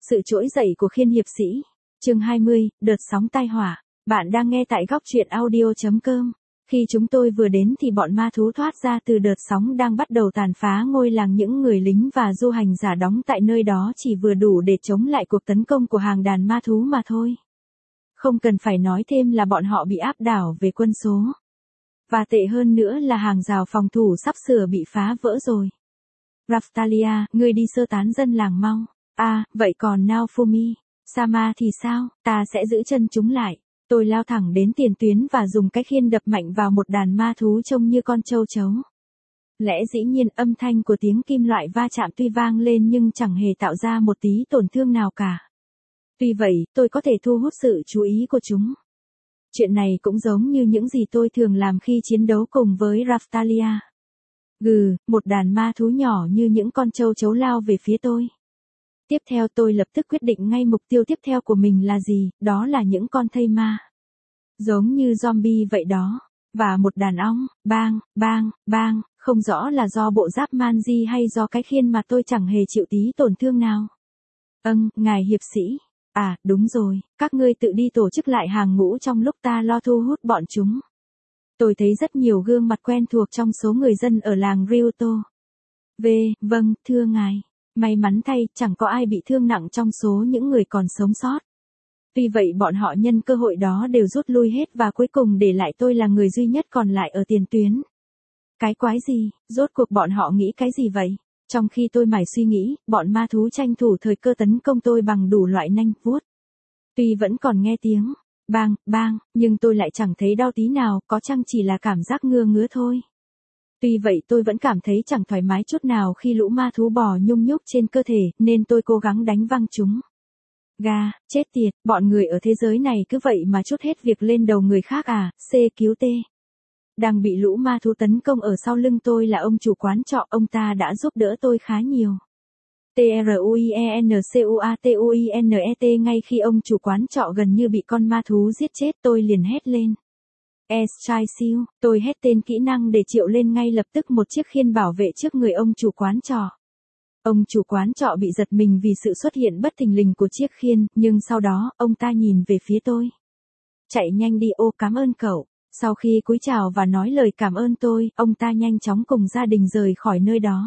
Sự trỗi dậy của khiên hiệp sĩ. Chương 20, đợt sóng tai họa. Bạn đang nghe tại góc truyện audio.com. Khi chúng tôi vừa đến thì bọn ma thú thoát ra từ đợt sóng đang bắt đầu tàn phá ngôi làng, những người lính và du hành giả đóng tại nơi đó chỉ vừa đủ để chống lại cuộc tấn công của hàng đàn ma thú mà thôi. Không cần phải nói thêm là bọn họ bị áp đảo về quân số. Và tệ hơn nữa là hàng rào phòng thủ sắp sửa bị phá vỡ rồi. Raftalia, ngươi đi sơ tán dân làng mau. Vậy còn Naofumi, Sama thì sao? Ta sẽ giữ chân chúng lại. Tôi lao thẳng đến tiền tuyến và dùng cái khiên đập mạnh vào một đàn ma thú trông như con châu chấu. Lẽ dĩ nhiên âm thanh của tiếng kim loại va chạm tuy vang lên nhưng chẳng hề tạo ra một tí tổn thương nào cả. Tuy vậy, tôi có thể thu hút sự chú ý của chúng. Chuyện này cũng giống như những gì tôi thường làm khi chiến đấu cùng với Raftalia. Một đàn ma thú nhỏ như những con châu chấu lao về phía tôi. Tiếp theo tôi lập tức quyết định ngay mục tiêu tiếp theo của mình là gì, đó là những con thây ma. Giống như zombie vậy đó. Và một đàn ong, bang, không rõ là do bộ giáp Manji hay do cái khiên mà tôi chẳng hề chịu tí tổn thương nào. Ngài hiệp sĩ. Đúng rồi, các ngươi tự đi tổ chức lại hàng ngũ trong lúc ta lo thu hút bọn chúng. Tôi thấy rất nhiều gương mặt quen thuộc trong số người dân ở làng Ryuto. Vâng, thưa ngài. May mắn thay, chẳng có ai bị thương nặng trong số những người còn sống sót. Tuy vậy bọn họ nhân cơ hội đó đều rút lui hết và cuối cùng để lại tôi là người duy nhất còn lại ở tiền tuyến. Cái quái gì, rốt cuộc bọn họ nghĩ cái gì vậy? Trong khi tôi mải suy nghĩ, bọn ma thú tranh thủ thời cơ tấn công tôi bằng đủ loại nanh vuốt. Tuy vẫn còn nghe tiếng bang, nhưng tôi lại chẳng thấy đau tí nào, có chăng chỉ là cảm giác ngứa thôi. Tuy vậy tôi vẫn cảm thấy chẳng thoải mái chút nào khi lũ ma thú bò nhung nhúc trên cơ thể, nên tôi cố gắng đánh văng chúng. Chết tiệt, bọn người ở thế giới này cứ vậy mà trút hết việc lên đầu người khác à, CQT. Đang bị lũ ma thú tấn công ở sau lưng tôi là ông chủ quán trọ, ông ta đã giúp đỡ tôi khá nhiều. TRUIENCUATUINET. Ngay khi ông chủ quán trọ gần như bị con ma thú giết chết, tôi liền hét lên. Siêu, tôi hét tên kỹ năng để triệu lên ngay lập tức một chiếc khiên bảo vệ trước người ông chủ quán trọ. Ông chủ quán trọ bị giật mình vì sự xuất hiện bất thình lình của chiếc khiên, nhưng sau đó, ông ta nhìn về phía tôi. Chạy nhanh đi, cảm ơn cậu. Sau khi cúi chào và nói lời cảm ơn tôi, ông ta nhanh chóng cùng gia đình rời khỏi nơi đó.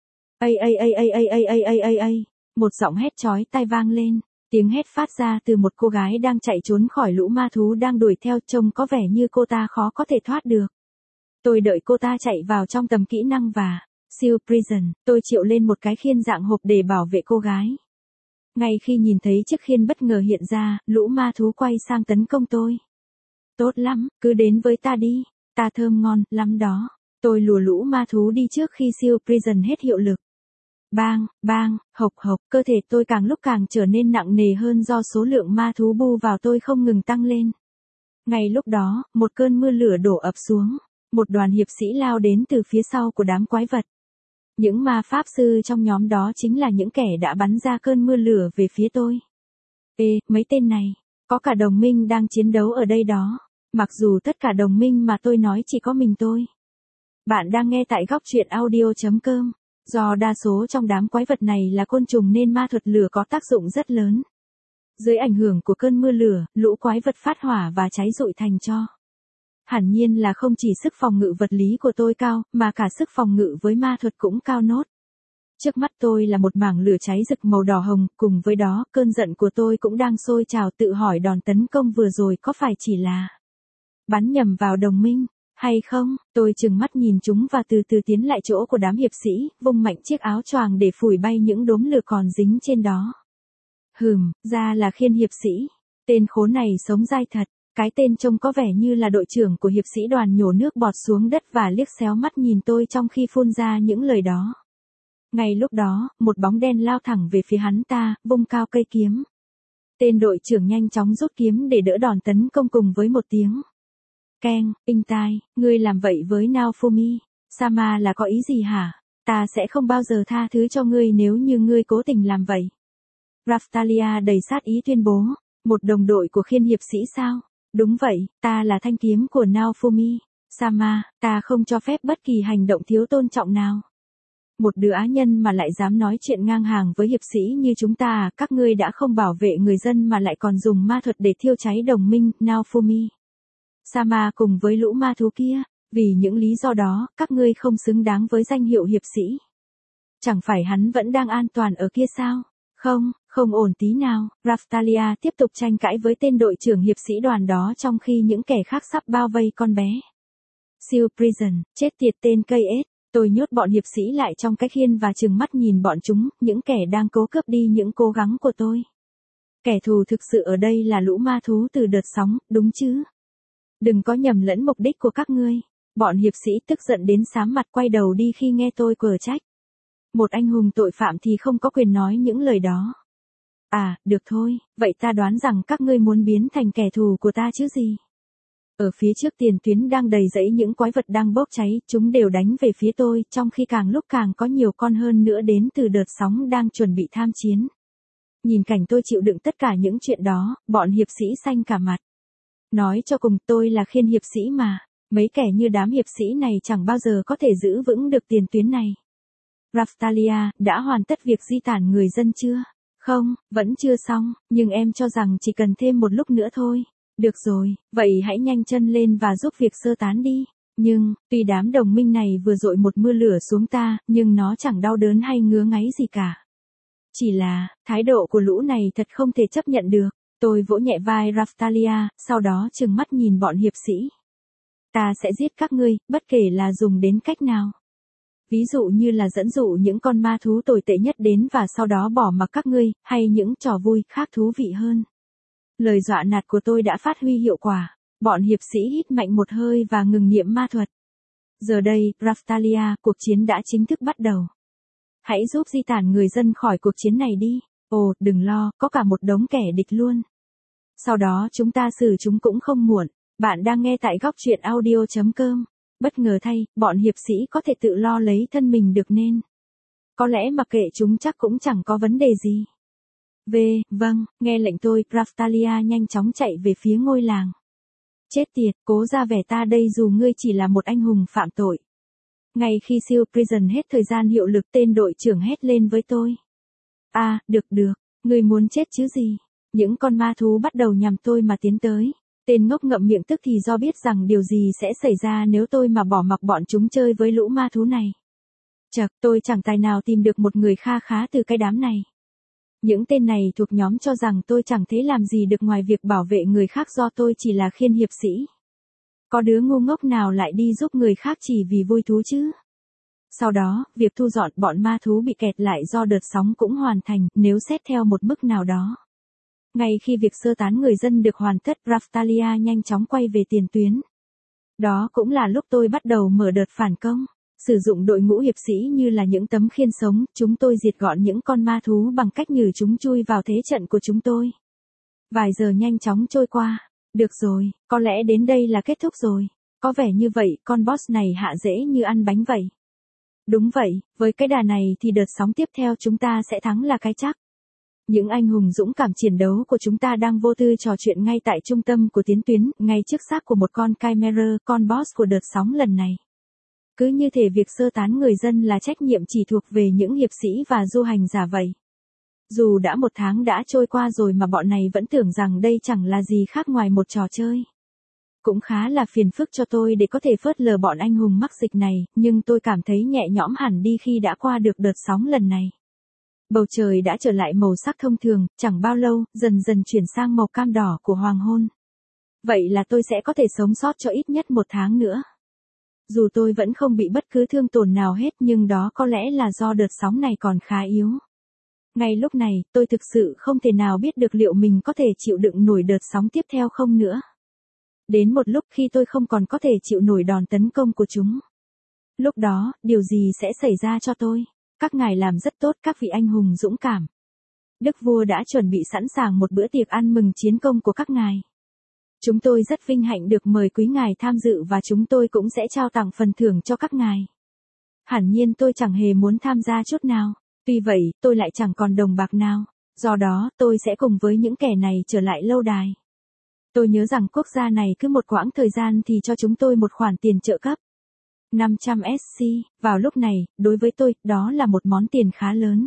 Một giọng hét chói tai vang lên. Tiếng hét phát ra từ một cô gái đang chạy trốn khỏi lũ ma thú đang đuổi theo, trông có vẻ như cô ta khó có thể thoát được. Tôi đợi cô ta chạy vào trong tầm kỹ năng và Seal Prison, tôi triệu lên một cái khiên dạng hộp để bảo vệ cô gái. Ngay khi nhìn thấy chiếc khiên bất ngờ hiện ra, lũ ma thú quay sang tấn công tôi. Tốt lắm, cứ đến với ta đi, ta thơm ngon lắm đó. Tôi lùa lũ ma thú đi trước khi Seal Prison hết hiệu lực. Bang, hộc, cơ thể tôi càng lúc càng trở nên nặng nề hơn do số lượng ma thú bu vào tôi không ngừng tăng lên. Ngay lúc đó, một cơn mưa lửa đổ ập xuống. Một đoàn hiệp sĩ lao đến từ phía sau của đám quái vật. Những ma pháp sư trong nhóm đó chính là những kẻ đã bắn ra cơn mưa lửa về phía tôi. Mấy tên này, có cả đồng minh đang chiến đấu ở đây đó. Mặc dù tất cả đồng minh mà tôi nói chỉ có mình tôi. Bạn đang nghe tại góc truyện audio.com. Do đa số trong đám quái vật này là côn trùng nên ma thuật lửa có tác dụng rất lớn. Dưới ảnh hưởng của cơn mưa lửa, lũ quái vật phát hỏa và cháy rụi thành tro. Hẳn nhiên là không chỉ sức phòng ngự vật lý của tôi cao, mà cả sức phòng ngự với ma thuật cũng cao nốt. Trước mắt tôi là một mảng lửa cháy rực màu đỏ hồng, cùng với đó, cơn giận của tôi cũng đang sôi trào, tự hỏi đòn tấn công vừa rồi có phải chỉ là bắn nhầm vào đồng minh, hay không? Tôi trừng mắt nhìn chúng và từ từ tiến lại chỗ của đám hiệp sĩ, vung mạnh chiếc áo choàng để phủi bay những đốm lửa còn dính trên đó. Ra là khiên hiệp sĩ. Tên khốn này sống dai thật. Cái tên trông có vẻ như là đội trưởng của hiệp sĩ đoàn nhổ nước bọt xuống đất và liếc xéo mắt nhìn tôi trong khi phun ra những lời đó. Ngay lúc đó, một bóng đen lao thẳng về phía hắn ta, vung cao cây kiếm. Tên đội trưởng nhanh chóng rút kiếm để đỡ đòn tấn công cùng với một tiếng keng, inh tai, ngươi làm vậy với Naofumi, Sama là có ý gì hả? Ta sẽ không bao giờ tha thứ cho ngươi nếu như ngươi cố tình làm vậy. Raftalia đầy sát ý tuyên bố, một đồng đội của khiên hiệp sĩ sao? Đúng vậy, ta là thanh kiếm của Naofumi, Sama, ta không cho phép bất kỳ hành động thiếu tôn trọng nào. Một đứa á nhân mà lại dám nói chuyện ngang hàng với hiệp sĩ như chúng ta à, các ngươi đã không bảo vệ người dân mà lại còn dùng ma thuật để thiêu cháy đồng minh, Naofumi. Sama cùng với lũ ma thú kia, vì những lý do đó, các ngươi không xứng đáng với danh hiệu hiệp sĩ. Chẳng phải hắn vẫn đang an toàn ở kia sao? Không, không ổn tí nào, Raftalia tiếp tục tranh cãi với tên đội trưởng hiệp sĩ đoàn đó trong khi những kẻ khác sắp bao vây con bé. Seal Prison, chết tiệt tên cây ếch. Tôi nhốt bọn hiệp sĩ lại trong cái khiên và trừng mắt nhìn bọn chúng, những kẻ đang cố cướp đi những cố gắng của tôi. Kẻ thù thực sự ở đây là lũ ma thú từ đợt sóng, đúng chứ? Đừng có nhầm lẫn mục đích của các ngươi. Bọn hiệp sĩ tức giận đến xám mặt quay đầu đi khi nghe tôi quở trách. Một anh hùng tội phạm thì không có quyền nói những lời đó. À, được thôi, vậy ta đoán rằng các ngươi muốn biến thành kẻ thù của ta chứ gì? Ở phía trước tiền tuyến đang đầy rẫy những quái vật đang bốc cháy, chúng đều đánh về phía tôi, trong khi càng lúc càng có nhiều con hơn nữa đến từ đợt sóng đang chuẩn bị tham chiến. Nhìn cảnh tôi chịu đựng tất cả những chuyện đó, bọn hiệp sĩ xanh cả mặt. Nói cho cùng tôi là khiên hiệp sĩ mà, mấy kẻ như đám hiệp sĩ này chẳng bao giờ có thể giữ vững được tiền tuyến này. Raftalia, đã hoàn tất việc di tản người dân chưa? Không, vẫn chưa xong, nhưng em cho rằng chỉ cần thêm một lúc nữa thôi. Được rồi, vậy hãy nhanh chân lên và giúp việc sơ tán đi. Nhưng, tuy đám đồng minh này vừa dội một mưa lửa xuống ta, nhưng nó chẳng đau đớn hay ngứa ngáy gì cả. Chỉ là, thái độ của lũ này thật không thể chấp nhận được. Tôi vỗ nhẹ vai Raftalia, sau đó trừng mắt nhìn bọn hiệp sĩ. Ta sẽ giết các ngươi, bất kể là dùng đến cách nào. Ví dụ như là dẫn dụ những con ma thú tồi tệ nhất đến và sau đó bỏ mặc các ngươi, hay những trò vui khác thú vị hơn. Lời dọa nạt của tôi đã phát huy hiệu quả. Bọn hiệp sĩ hít mạnh một hơi và ngừng niệm ma thuật. Giờ đây, Raftalia, cuộc chiến đã chính thức bắt đầu. Hãy giúp di tản người dân khỏi cuộc chiến này đi. Ồ, đừng lo, có cả một đống kẻ địch luôn. Sau đó chúng ta xử chúng cũng không muộn. Bạn đang nghe tại góc truyện audio.com. Bất ngờ thay, bọn hiệp sĩ có thể tự lo lấy thân mình được nên. Có lẽ mặc kệ chúng chắc cũng chẳng có vấn đề gì. Vâng, nghe lệnh tôi, Raftalia nhanh chóng chạy về phía ngôi làng. Chết tiệt, cố ra vẻ ta đây dù ngươi chỉ là một anh hùng phạm tội. Ngay khi Seal Prison hết thời gian hiệu lực tên đội trưởng hét lên với tôi. À, được, ngươi muốn chết chứ gì? Những con ma thú bắt đầu nhằm tôi mà tiến tới. Tên ngốc ngậm miệng tức thì do biết rằng điều gì sẽ xảy ra nếu tôi mà bỏ mặc bọn chúng chơi với lũ ma thú này. Chật, tôi chẳng tài nào tìm được một người kha khá từ cái đám này. Những tên này thuộc nhóm cho rằng tôi chẳng thể làm gì được ngoài việc bảo vệ người khác do tôi chỉ là khiên hiệp sĩ. Có đứa ngu ngốc nào lại đi giúp người khác chỉ vì vui thú chứ? Sau đó, việc thu dọn bọn ma thú bị kẹt lại do đợt sóng cũng hoàn thành, nếu xét theo một mức nào đó. Ngay khi việc sơ tán người dân được hoàn tất, Raftalia nhanh chóng quay về tiền tuyến. Đó cũng là lúc tôi bắt đầu mở đợt phản công. Sử dụng đội ngũ hiệp sĩ như là những tấm khiên sống, chúng tôi diệt gọn những con ma thú bằng cách nhử chúng chui vào thế trận của chúng tôi. Vài giờ nhanh chóng trôi qua. Được rồi, có lẽ đến đây là kết thúc rồi. Có vẻ như vậy, con boss này hạ dễ như ăn bánh vậy. Đúng vậy, với cái đà này thì đợt sóng tiếp theo chúng ta sẽ thắng là cái chắc. Những anh hùng dũng cảm chiến đấu của chúng ta đang vô tư trò chuyện ngay tại trung tâm của tiến tuyến, ngay trước xác của một con Chimera, con boss của đợt sóng lần này. Cứ như thể việc sơ tán người dân là trách nhiệm chỉ thuộc về những hiệp sĩ và du hành giả vậy. Dù đã một tháng đã trôi qua rồi mà bọn này vẫn tưởng rằng đây chẳng là gì khác ngoài một trò chơi. Cũng khá là phiền phức cho tôi để có thể phớt lờ bọn anh hùng mắc dịch này, nhưng tôi cảm thấy nhẹ nhõm hẳn đi khi đã qua được đợt sóng lần này. Bầu trời đã trở lại màu sắc thông thường, chẳng bao lâu, dần dần chuyển sang màu cam đỏ của hoàng hôn. Vậy là tôi sẽ có thể sống sót cho ít nhất một tháng nữa. Dù tôi vẫn không bị bất cứ thương tổn nào hết nhưng đó có lẽ là do đợt sóng này còn khá yếu. Ngay lúc này, tôi thực sự không thể nào biết được liệu mình có thể chịu đựng nổi đợt sóng tiếp theo không nữa. Đến một lúc khi tôi không còn có thể chịu nổi đòn tấn công của chúng. Lúc đó, điều gì sẽ xảy ra cho tôi? Các ngài làm rất tốt các vị anh hùng dũng cảm. Đức vua đã chuẩn bị sẵn sàng một bữa tiệc ăn mừng chiến công của các ngài. Chúng tôi rất vinh hạnh được mời quý ngài tham dự và chúng tôi cũng sẽ trao tặng phần thưởng cho các ngài. Hẳn nhiên tôi chẳng hề muốn tham gia chút nào. Tuy vậy, tôi lại chẳng còn đồng bạc nào. Do đó, tôi sẽ cùng với những kẻ này trở lại lâu đài. Tôi nhớ rằng quốc gia này cứ một quãng thời gian thì cho chúng tôi một khoản tiền trợ cấp. 500 SC, vào lúc này, đối với tôi, đó là một món tiền khá lớn.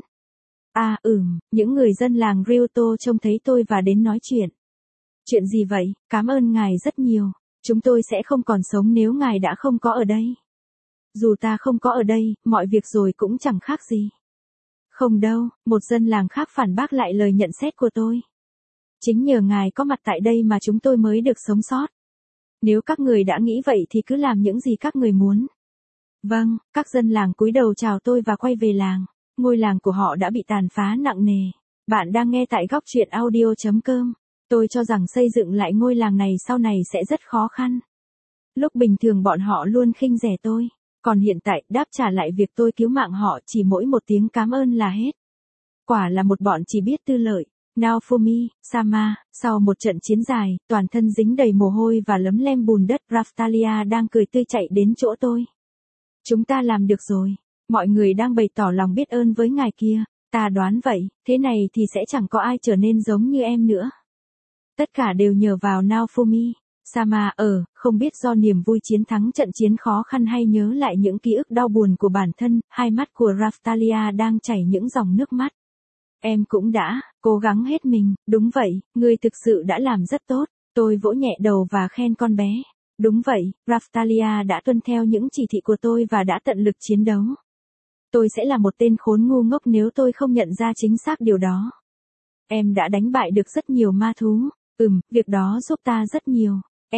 Những người dân làng Ryuto trông thấy tôi và đến nói chuyện. Chuyện gì vậy, cảm ơn ngài rất nhiều. Chúng tôi sẽ không còn sống nếu ngài đã không có ở đây. Dù ta không có ở đây, mọi việc rồi cũng chẳng khác gì. Không đâu, một dân làng khác phản bác lại lời nhận xét của tôi. Chính nhờ ngài có mặt tại đây mà chúng tôi mới được sống sót. Nếu các người đã nghĩ vậy thì cứ làm những gì các người muốn. Vâng, các dân làng cúi đầu chào tôi và quay về làng. Ngôi làng của họ đã bị tàn phá nặng nề. Bạn đang nghe tại góc truyện audio.com. Tôi cho rằng xây dựng lại ngôi làng này sau này sẽ rất khó khăn. Lúc bình thường bọn họ luôn khinh rẻ tôi. Còn hiện tại đáp trả lại việc tôi cứu mạng họ chỉ mỗi một tiếng cảm ơn là hết. Quả là một bọn chỉ biết tư lợi. Naofumi, Sama, sau một trận chiến dài, toàn thân dính đầy mồ hôi và lấm lem bùn đất, Raftalia đang cười tươi chạy đến chỗ tôi. Chúng ta làm được rồi. Mọi người đang bày tỏ lòng biết ơn với ngài kia. Ta đoán vậy, thế này thì sẽ chẳng có ai trở nên giống như em nữa. Tất cả đều nhờ vào Naofumi. Sama không biết do niềm vui chiến thắng trận chiến khó khăn hay nhớ lại những ký ức đau buồn của bản thân, hai mắt của Raftalia đang chảy những dòng nước mắt. Em cũng đã cố gắng hết mình, đúng vậy, ngươi thực sự đã làm rất tốt. Tôi vỗ nhẹ đầu và khen con bé. Đúng vậy, Raftalia đã tuân theo những chỉ thị của tôi và đã tận lực chiến đấu. Tôi sẽ là một tên khốn ngu ngốc nếu tôi không nhận ra chính xác điều đó. Em đã đánh bại được rất nhiều ma thú. Việc đó giúp ta rất nhiều.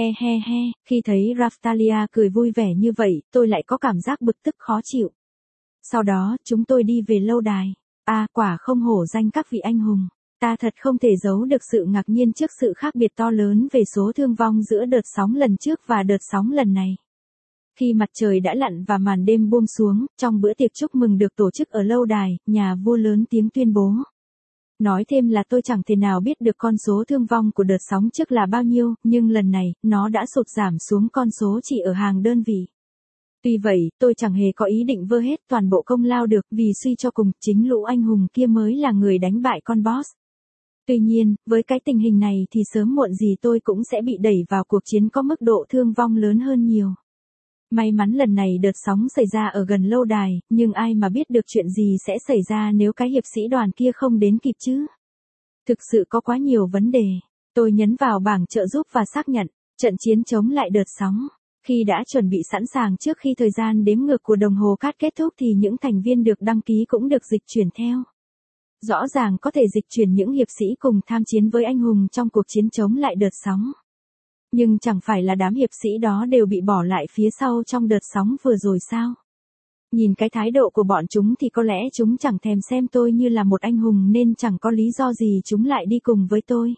Khi thấy Raftalia cười vui vẻ như vậy, tôi lại có cảm giác bực tức khó chịu. Sau đó, chúng tôi đi về lâu đài. Quả không hổ danh các vị anh hùng. Ta thật không thể giấu được sự ngạc nhiên trước sự khác biệt to lớn về số thương vong giữa đợt sóng lần trước và đợt sóng lần này. Khi mặt trời đã lặn và màn đêm buông xuống, trong bữa tiệc chúc mừng được tổ chức ở lâu đài, nhà vua lớn tiếng tuyên bố. Nói thêm là tôi chẳng thể nào biết được con số thương vong của đợt sóng trước là bao nhiêu, nhưng lần này, nó đã sụt giảm xuống con số chỉ ở hàng đơn vị. Tuy vậy, tôi chẳng hề có ý định vơ hết toàn bộ công lao được, vì suy cho cùng, chính lũ anh hùng kia mới là người đánh bại con boss. Tuy nhiên, với cái tình hình này thì sớm muộn gì tôi cũng sẽ bị đẩy vào cuộc chiến có mức độ thương vong lớn hơn nhiều. May mắn lần này đợt sóng xảy ra ở gần lâu đài, nhưng ai mà biết được chuyện gì sẽ xảy ra nếu cái hiệp sĩ đoàn kia không đến kịp chứ. Thực sự có quá nhiều vấn đề. Tôi nhấn vào bảng trợ giúp và xác nhận, trận chiến chống lại đợt sóng. Khi đã chuẩn bị sẵn sàng trước khi thời gian đếm ngược của đồng hồ cát kết thúc thì những thành viên được đăng ký cũng được dịch chuyển theo. Rõ ràng có thể dịch chuyển những hiệp sĩ cùng tham chiến với anh hùng trong cuộc chiến chống lại đợt sóng. Nhưng chẳng phải là đám hiệp sĩ đó đều bị bỏ lại phía sau trong đợt sóng vừa rồi sao? Nhìn cái thái độ của bọn chúng thì có lẽ chúng chẳng thèm xem tôi như là một anh hùng nên chẳng có lý do gì chúng lại đi cùng với tôi.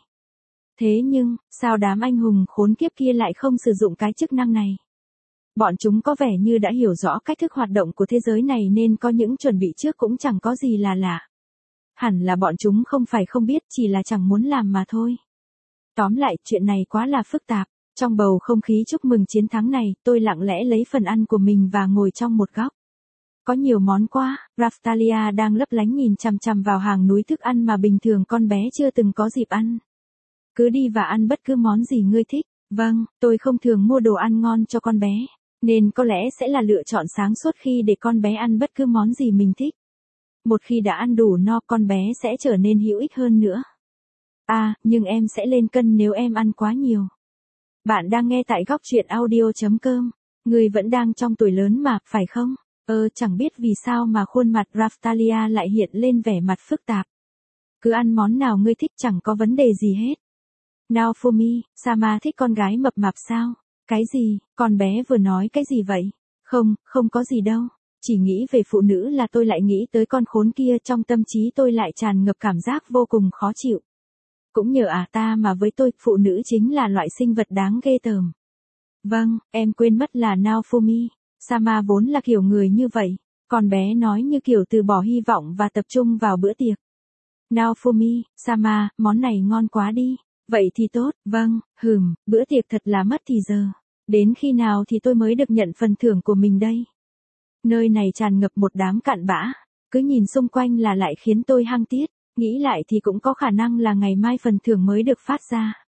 Thế nhưng, sao đám anh hùng khốn kiếp kia lại không sử dụng cái chức năng này? Bọn chúng có vẻ như đã hiểu rõ cách thức hoạt động của thế giới này nên có những chuẩn bị trước cũng chẳng có gì là lạ. Hẳn là bọn chúng không phải không biết, chỉ là chẳng muốn làm mà thôi. Tóm lại, chuyện này quá là phức tạp. Trong bầu không khí chúc mừng chiến thắng này, tôi lặng lẽ lấy phần ăn của mình và ngồi trong một góc. Có nhiều món quá, Raftalia đang lấp lánh nhìn chằm chằm vào hàng núi thức ăn mà bình thường con bé chưa từng có dịp ăn. Cứ đi và ăn bất cứ món gì ngươi thích. Vâng, tôi không thường mua đồ ăn ngon cho con bé, nên có lẽ sẽ là lựa chọn sáng suốt khi để con bé ăn bất cứ món gì mình thích. Một khi đã ăn đủ no, con bé sẽ trở nên hữu ích hơn nữa. Nhưng em sẽ lên cân nếu em ăn quá nhiều. Bạn đang nghe tại góc truyện audio.com. Người vẫn đang trong tuổi lớn mà, phải không? Chẳng biết vì sao mà khuôn mặt Raftalia lại hiện lên vẻ mặt phức tạp. Cứ ăn món nào ngươi thích chẳng có vấn đề gì hết. Naofumi, Sama thích con gái mập mạp sao? Cái gì, con bé vừa nói cái gì vậy? Không có gì đâu. Chỉ nghĩ về phụ nữ là tôi lại nghĩ tới con khốn kia, trong tâm trí tôi lại tràn ngập cảm giác vô cùng khó chịu. Cũng nhờ ta mà với tôi, phụ nữ chính là loại sinh vật đáng ghê tởm. Vâng, em quên mất là Naofumi. Sama vốn là kiểu người như vậy. Con bé nói như kiểu từ bỏ hy vọng và tập trung vào bữa tiệc. Naofumi, Sama, món này ngon quá đi. Vậy thì tốt, vâng, bữa tiệc thật là mất thì giờ. Đến khi nào thì tôi mới được nhận phần thưởng của mình đây? Nơi này tràn ngập một đám cặn bã. Cứ nhìn xung quanh là lại khiến tôi hăng tiết. Nghĩ lại thì cũng có khả năng là ngày mai phần thưởng mới được phát ra.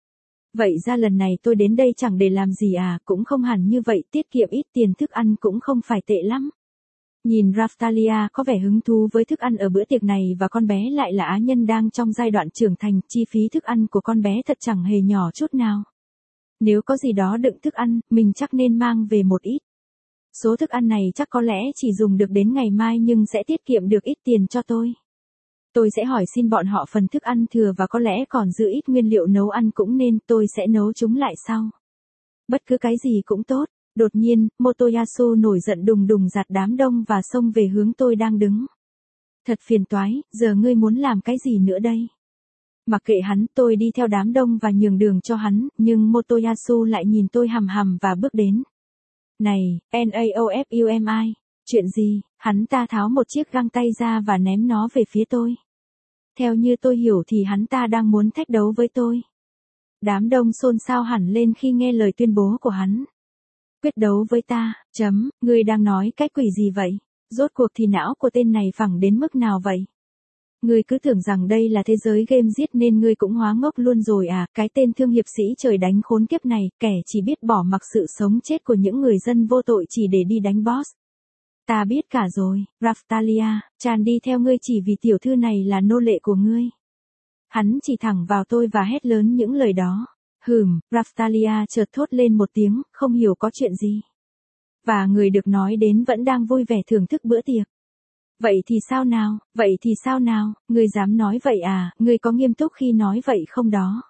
Vậy ra lần này tôi đến đây chẳng để làm gì à, cũng không hẳn như vậy, tiết kiệm ít tiền thức ăn cũng không phải tệ lắm. Nhìn Raftalia có vẻ hứng thú với thức ăn ở bữa tiệc này và con bé lại là á nhân đang trong giai đoạn trưởng thành, chi phí thức ăn của con bé thật chẳng hề nhỏ chút nào. Nếu có gì đó đựng thức ăn, mình chắc nên mang về một ít. Số thức ăn này chắc có lẽ chỉ dùng được đến ngày mai nhưng sẽ tiết kiệm được ít tiền cho tôi. Tôi sẽ hỏi xin bọn họ phần thức ăn thừa và có lẽ còn giữ ít nguyên liệu nấu ăn cũng nên, tôi sẽ nấu chúng lại sau. Bất cứ cái gì cũng tốt. Đột nhiên, Motoyasu nổi giận đùng đùng giạt đám đông và xông về hướng tôi đang đứng. Thật phiền toái, giờ ngươi muốn làm cái gì nữa đây? Mặc kệ hắn, tôi đi theo đám đông và nhường đường cho hắn, nhưng Motoyasu lại nhìn tôi hằm hằm và bước đến. Này, Naofumi, chuyện gì? Hắn ta tháo một chiếc găng tay ra và ném nó về phía tôi. Theo như tôi hiểu thì hắn ta đang muốn thách đấu với tôi. Đám đông xôn xao hẳn lên khi nghe lời tuyên bố của hắn. Quyết đấu với ta, ngươi đang nói cái quỷ gì vậy? Rốt cuộc thì não của tên này phẳng đến mức nào vậy? Ngươi cứ tưởng rằng đây là thế giới game giết nên ngươi cũng hóa ngốc luôn rồi à, cái tên thương hiệp sĩ trời đánh khốn kiếp này, kẻ chỉ biết bỏ mặc sự sống chết của những người dân vô tội chỉ để đi đánh boss. Ta biết cả rồi, Raftalia, Chan đi theo ngươi chỉ vì tiểu thư này là nô lệ của ngươi. Hắn chỉ thẳng vào tôi và hét lớn những lời đó. Raftalia chợt thốt lên một tiếng, không hiểu có chuyện gì. Và người được nói đến vẫn đang vui vẻ thưởng thức bữa tiệc. Vậy thì sao nào, ngươi dám nói vậy à, ngươi có nghiêm túc khi nói vậy không đó?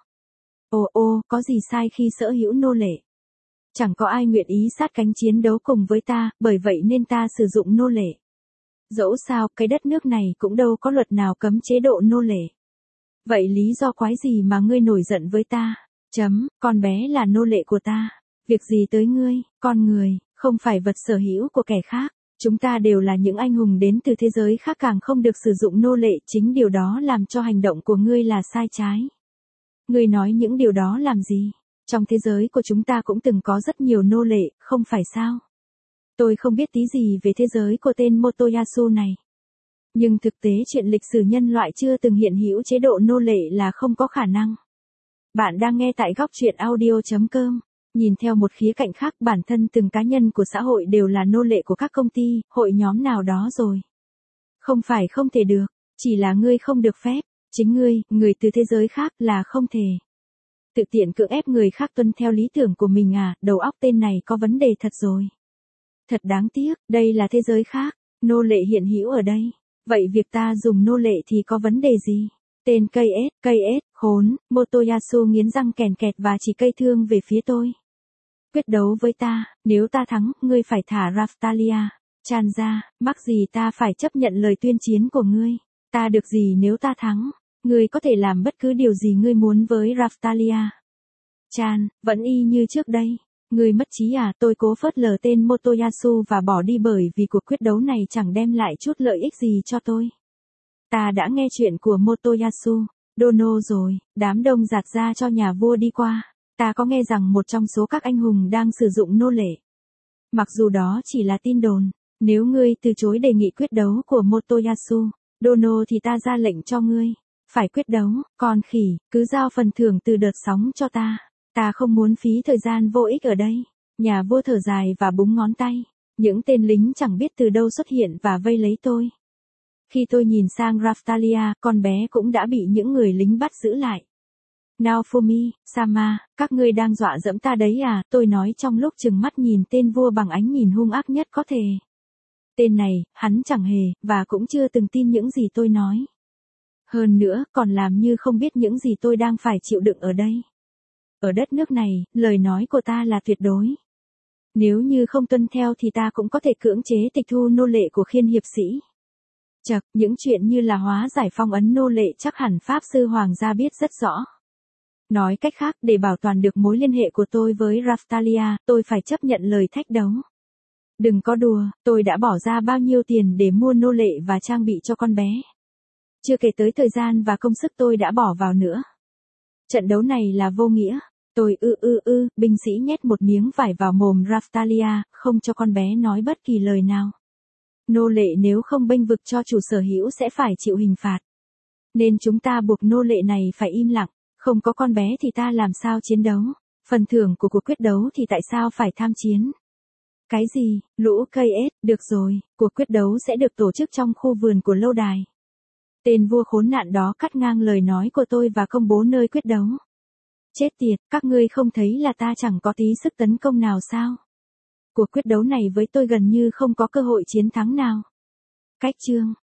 Có gì sai khi sở hữu nô lệ? Chẳng có ai nguyện ý sát cánh chiến đấu cùng với ta, bởi vậy nên ta sử dụng nô lệ. Dẫu sao, cái đất nước này cũng đâu có luật nào cấm chế độ nô lệ. Vậy lý do quái gì mà ngươi nổi giận với ta? Con bé là nô lệ của ta. Việc gì tới ngươi, con người, không phải vật sở hữu của kẻ khác. Chúng ta đều là những anh hùng đến từ thế giới khác, càng không được sử dụng nô lệ, chính điều đó làm cho hành động của ngươi là sai trái. Ngươi nói những điều đó làm gì? Trong thế giới của chúng ta cũng từng có rất nhiều nô lệ, không phải sao? Tôi không biết tí gì về thế giới của tên Motoyasu này. Nhưng thực tế chuyện lịch sử nhân loại chưa từng hiện hữu chế độ nô lệ là không có khả năng. Bạn đang nghe tại góc truyện audio.com. Nhìn theo một khía cạnh khác, bản thân từng cá nhân của xã hội đều là nô lệ của các công ty, hội nhóm nào đó rồi. Không phải không thể được, chỉ là ngươi không được phép. Chính ngươi, người từ thế giới khác là không thể. Tự tiện cưỡng ép người khác tuân theo lý tưởng của mình à, đầu óc tên này có vấn đề thật rồi. Thật đáng tiếc, đây là thế giới khác, nô lệ hiện hữu ở đây. Vậy việc ta dùng nô lệ thì có vấn đề gì? Tên KS, khốn, Motoyasu nghiến răng kèn kẹt và chỉ cây thương về phía tôi. Quyết đấu với ta, nếu ta thắng, ngươi phải thả Raftalia. Chan ra, mắc gì ta phải chấp nhận lời tuyên chiến của ngươi. Ta được gì nếu ta thắng? Ngươi có thể làm bất cứ điều gì ngươi muốn với Raftalia. Chan, vẫn y như trước đây. Ngươi mất trí à, tôi cố phớt lờ tên Motoyasu và bỏ đi bởi vì cuộc quyết đấu này chẳng đem lại chút lợi ích gì cho tôi. Ta đã nghe chuyện của Motoyasu, Dono rồi, đám đông dạt ra cho nhà vua đi qua. Ta có nghe rằng một trong số các anh hùng đang sử dụng nô lệ. Mặc dù đó chỉ là tin đồn, nếu ngươi từ chối đề nghị quyết đấu của Motoyasu, Dono thì ta ra lệnh cho ngươi. Phải quyết đấu, con khỉ, cứ giao phần thưởng từ đợt sóng cho ta. Ta không muốn phí thời gian vô ích ở đây. Nhà vua thở dài và búng ngón tay. Những tên lính chẳng biết từ đâu xuất hiện và vây lấy tôi. Khi tôi nhìn sang Raftalia, con bé cũng đã bị những người lính bắt giữ lại. Naofumi, Sama, các ngươi đang dọa dẫm ta đấy à, tôi nói trong lúc trừng mắt nhìn tên vua bằng ánh nhìn hung ác nhất có thể. Tên này, hắn chẳng hề, và cũng chưa từng tin những gì tôi nói. Hơn nữa, còn làm như không biết những gì tôi đang phải chịu đựng ở đây. Ở đất nước này, lời nói của ta là tuyệt đối. Nếu như không tuân theo thì ta cũng có thể cưỡng chế tịch thu nô lệ của khiên hiệp sĩ. Chậc, những chuyện như là hóa giải phong ấn nô lệ chắc hẳn Pháp Sư Hoàng gia biết rất rõ. Nói cách khác, để bảo toàn được mối liên hệ của tôi với Raftalia, tôi phải chấp nhận lời thách đấu. Đừng có đùa, tôi đã bỏ ra bao nhiêu tiền để mua nô lệ và trang bị cho con bé. Chưa kể tới thời gian và công sức tôi đã bỏ vào nữa. Trận đấu này là vô nghĩa. Tôi binh sĩ nhét một miếng vải vào mồm Raftalia, không cho con bé nói bất kỳ lời nào. Nô lệ nếu không bênh vực cho chủ sở hữu sẽ phải chịu hình phạt. Nên chúng ta buộc nô lệ này phải im lặng, Không có con bé thì ta làm sao chiến đấu? Phần thưởng của cuộc quyết đấu thì tại sao phải tham chiến? Cái gì, lũ cây ếch, được rồi, cuộc quyết đấu sẽ được tổ chức trong khu vườn của lâu đài. Tên vua khốn nạn đó cắt ngang lời nói của tôi và công bố nơi quyết đấu. Chết tiệt, các ngươi không thấy là ta chẳng có tí sức tấn công nào sao? Cuộc quyết đấu này với tôi gần như không có cơ hội chiến thắng nào. Cách chương